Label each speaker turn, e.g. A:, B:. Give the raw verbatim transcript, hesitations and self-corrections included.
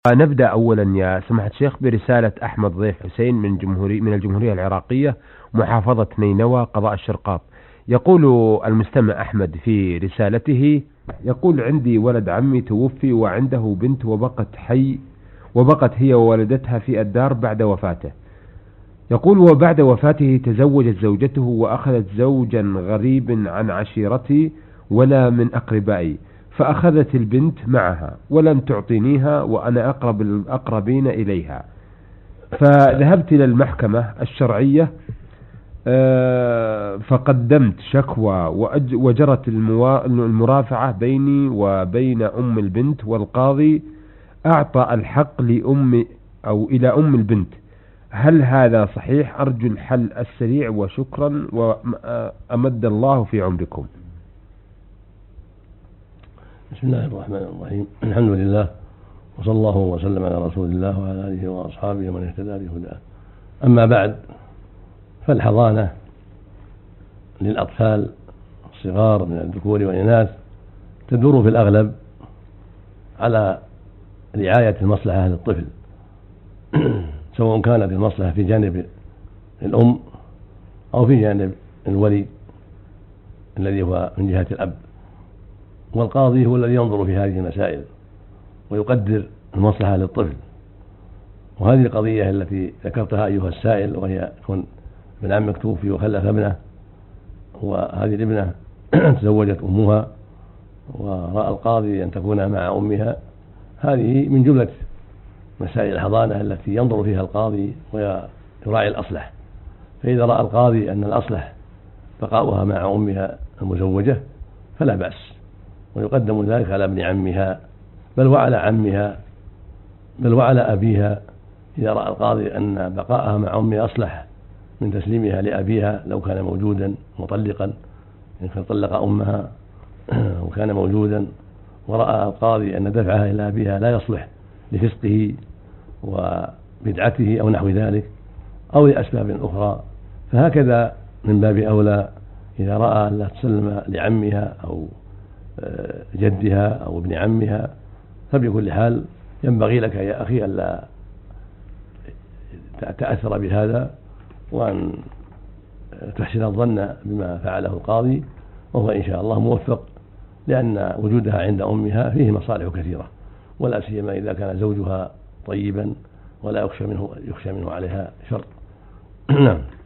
A: نبدأ أولا يا سماحة الشيخ برسالة أحمد ضيف حسين من جمهوري من الجمهورية العراقية محافظة نينوى قضاء الشرقاط. يقول المستمع أحمد في رسالته، يقول: عندي ولد عمي توفي وعنده بنت وبقت حي وبقت هي وولدتها في الدار بعد وفاته. يقول: وبعد وفاته تزوجت زوجته وأخذت زوجا غريب عن عشيرتي ولا من أقربائي، فأخذت البنت معها ولم تعطينيها وأنا أقرب الأقربين إليها، فذهبت إلى المحكمة الشرعية فقدمت شكوى وجرت المرافعة بيني وبين أم البنت، والقاضي أعطى الحق لأم أو إلى أم البنت. هل هذا صحيح؟ أرجو الحل السريع وشكرا وأمد الله في عمركم.
B: بسم الله الرحمن الرحيم. الحمد لله وصلى الله وسلم على رسول الله وعلى آله وأصحابه ومن اهتدى بهداه. أما بعد، فالحضانة للأطفال الصغار من الذكور والإناث تدور في الأغلب على رعاية المصلحة للطفل، سواء كانت المصلحة في جانب الأم أو في جانب الولي الذي هو من جهة الأب. والقاضي هو الذي ينظر في هذه المسائل ويقدر المصلحة للطفل. وهذه القضية التي ذكرتها أيها السائل، وهي كون ابن عمك توفي وخلف ابنه، وهذه الابنة تزوجت أمها ورأى القاضي أن تكون مع أمها، هذه من جملة مسائل الحضانة التي ينظر فيها القاضي ويراعي الأصلح. فإذا رأى القاضي أن الأصلح بقاؤها مع أمها المزوجة فلا بأس، ويقدم ذلك على ابن عمها بل وعلى عمها بل وعلى أبيها. إذا رأى القاضي أن بقاءها مع أمها أصلح من تسليمها لأبيها لو كان موجودا مطلقا، إن كان طلق أمها وكان موجودا، ورأى القاضي أن دفعها إلى أبيها لا يصلح لفسقه وبدعته أو نحو ذلك أو لأسباب أخرى، فهكذا من باب أولى إذا رأى أن لا تسلم لعمها أو جدها أو ابن عمها، فبكل حال ينبغي لك يا أخي ألا تأثر بهذا، وأن تحسن الظن بما فعله القاضي، وهو إن شاء الله موفق، لأن وجودها عند أمها فيه مصالح كثيرة، ولا سيما إذا كان زوجها طيبا ولا يخشى منه يخشى منه عليها شر. نعم.